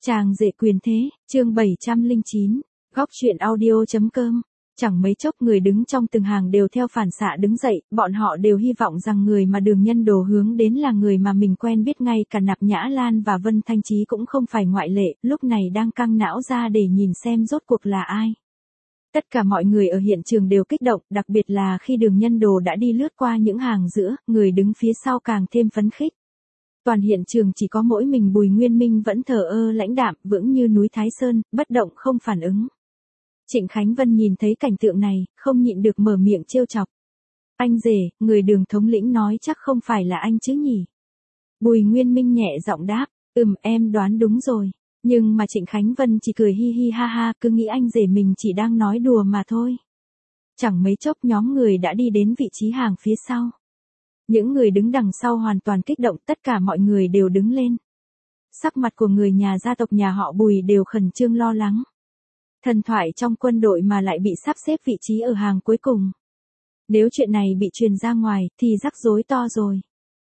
Chàng rể quyền thế, chương 709, góc truyện audio.com. Chẳng mấy chốc người đứng trong từng hàng đều theo phản xạ đứng dậy, bọn họ đều hy vọng rằng người mà Đường Nhân Đồ hướng đến là người mà mình quen biết, ngay cả Nạp Nhã Lan và Vân Thanh Chí cũng không phải ngoại lệ, lúc này đang căng não ra để nhìn xem rốt cuộc là ai. Tất cả mọi người ở hiện trường đều kích động, đặc biệt là khi Đường Nhân Đồ đã đi lướt qua những hàng giữa, người đứng phía sau càng thêm phấn khích. Toàn hiện trường chỉ có mỗi mình Bùi Nguyên Minh vẫn thờ ơ lãnh đạm, vững như núi Thái Sơn, bất động không phản ứng. Trịnh Khánh Vân nhìn thấy cảnh tượng này, không nhịn được mở miệng trêu chọc. Anh rể, người Đường thống lĩnh nói chắc không phải là anh chứ nhỉ? Bùi Nguyên Minh nhẹ giọng đáp, em đoán đúng rồi. Nhưng mà Trịnh Khánh Vân chỉ cười hi hi ha ha, cứ nghĩ anh rể mình chỉ đang nói đùa mà thôi. Chẳng mấy chốc nhóm người đã đi đến vị trí hàng phía sau. Những người đứng đằng sau hoàn toàn kích động, tất cả mọi người đều đứng lên. Sắc mặt của người nhà gia tộc nhà họ Bùi đều khẩn trương lo lắng. Thần thoại trong quân đội mà lại bị sắp xếp vị trí ở hàng cuối cùng. Nếu chuyện này bị truyền ra ngoài thì rắc rối to rồi.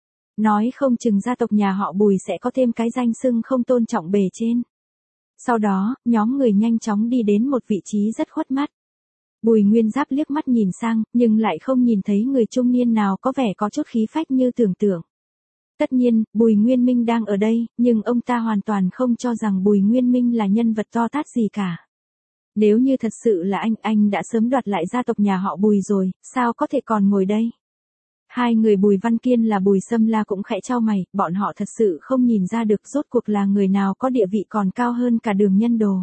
Nói không chừng gia tộc nhà họ Bùi sẽ có thêm cái danh xưng không tôn trọng bề trên. Sau đó, nhóm người nhanh chóng đi đến một vị trí rất khuất mắt. Bùi Nguyên Giáp liếc mắt nhìn sang, nhưng lại không nhìn thấy người trung niên nào có vẻ có chút khí phách như tưởng tượng. Tất nhiên, Bùi Nguyên Minh đang ở đây, nhưng ông ta hoàn toàn không cho rằng Bùi Nguyên Minh là nhân vật to tát gì cả. Nếu như thật sự là anh đã sớm đoạt lại gia tộc nhà họ Bùi rồi, sao có thể còn ngồi đây? Hai người Bùi Văn Kiên là Bùi Sâm La cũng khẽ chau mày, bọn họ thật sự không nhìn ra được rốt cuộc là người nào có địa vị còn cao hơn cả Đường Nhân Đồ.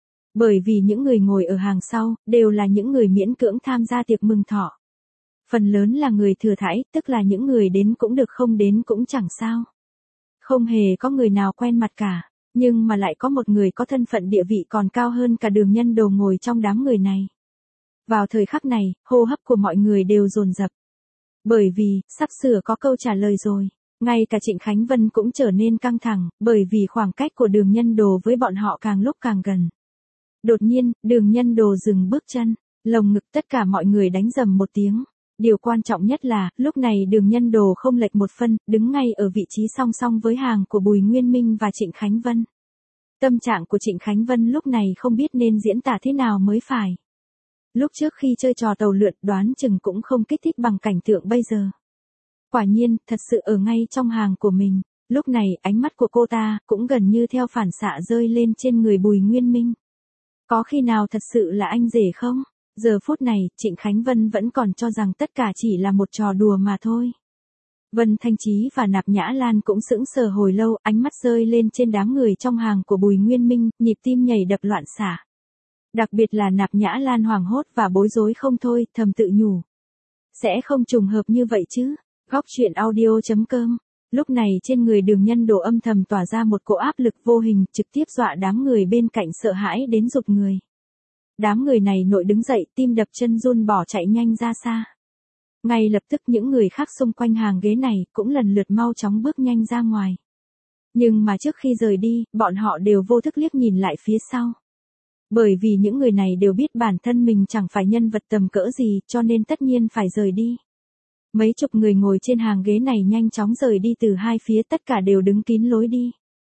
Bởi vì những người ngồi ở hàng sau, đều là những người miễn cưỡng tham gia tiệc mừng thọ. Phần lớn là người thừa thãi, tức là những người đến cũng được không đến cũng chẳng sao. Không hề có người nào quen mặt cả, nhưng mà lại có một người có thân phận địa vị còn cao hơn cả Đường Nhân Đồ ngồi trong đám người này. Vào thời khắc này, hô hấp của mọi người đều dồn dập. Bởi vì, sắp sửa có câu trả lời rồi. Ngay cả Trịnh Khánh Vân cũng trở nên căng thẳng, bởi vì khoảng cách của Đường Nhân Đồ với bọn họ càng lúc càng gần. Đột nhiên, Đường Nhân Đồ dừng bước chân, lồng ngực tất cả mọi người đánh rầm một tiếng. Điều quan trọng nhất là, lúc này Đường Nhân Đồ không lệch một phân, đứng ngay ở vị trí song song với hàng của Bùi Nguyên Minh và Trịnh Khánh Vân. Tâm trạng của Trịnh Khánh Vân lúc này không biết nên diễn tả thế nào mới phải. Lúc trước khi chơi trò tàu lượn đoán chừng cũng không kích thích bằng cảnh tượng bây giờ. Quả nhiên, thật sự ở ngay trong hàng của mình, lúc này ánh mắt của cô ta cũng gần như theo phản xạ rơi lên trên người Bùi Nguyên Minh. Có khi nào thật sự là anh rể không? Giờ phút này, Trịnh Khánh Vân vẫn còn cho rằng tất cả chỉ là một trò đùa mà thôi. Vân Thanh Chí và Nạp Nhã Lan cũng sững sờ hồi lâu, ánh mắt rơi lên trên đám người trong hàng của Bùi Nguyên Minh, nhịp tim nhảy đập loạn xạ. Đặc biệt là Nạp Nhã Lan hoảng hốt và bối rối không thôi, thầm tự nhủ. Sẽ không trùng hợp như vậy chứ? Góc truyện audio.com. Lúc này trên người Đường Nhân Đồ âm thầm tỏa ra một cỗ áp lực vô hình, trực tiếp dọa đám người bên cạnh sợ hãi đến rụt người. Đám người này nội đứng dậy, tim đập chân run bỏ chạy nhanh ra xa. Ngay lập tức những người khác xung quanh hàng ghế này cũng lần lượt mau chóng bước nhanh ra ngoài. Nhưng mà trước khi rời đi, bọn họ đều vô thức liếc nhìn lại phía sau. Bởi vì những người này đều biết bản thân mình chẳng phải nhân vật tầm cỡ gì, cho nên tất nhiên phải rời đi. Mấy chục người ngồi trên hàng ghế này nhanh chóng rời đi từ hai phía, tất cả đều đứng kín lối đi.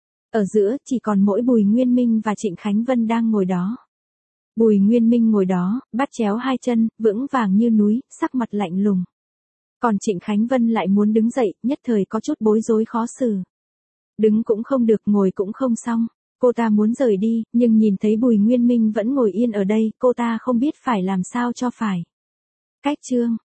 Ở giữa, chỉ còn mỗi Bùi Nguyên Minh và Trịnh Khánh Vân đang ngồi đó. Bùi Nguyên Minh ngồi đó, bắt chéo hai chân, vững vàng như núi, sắc mặt lạnh lùng. Còn Trịnh Khánh Vân lại muốn đứng dậy, nhất thời có chút bối rối khó xử. Đứng cũng không được, ngồi cũng không xong. Cô ta muốn rời đi, nhưng nhìn thấy Bùi Nguyên Minh vẫn ngồi yên ở đây, cô ta không biết phải làm sao cho phải. Cách chương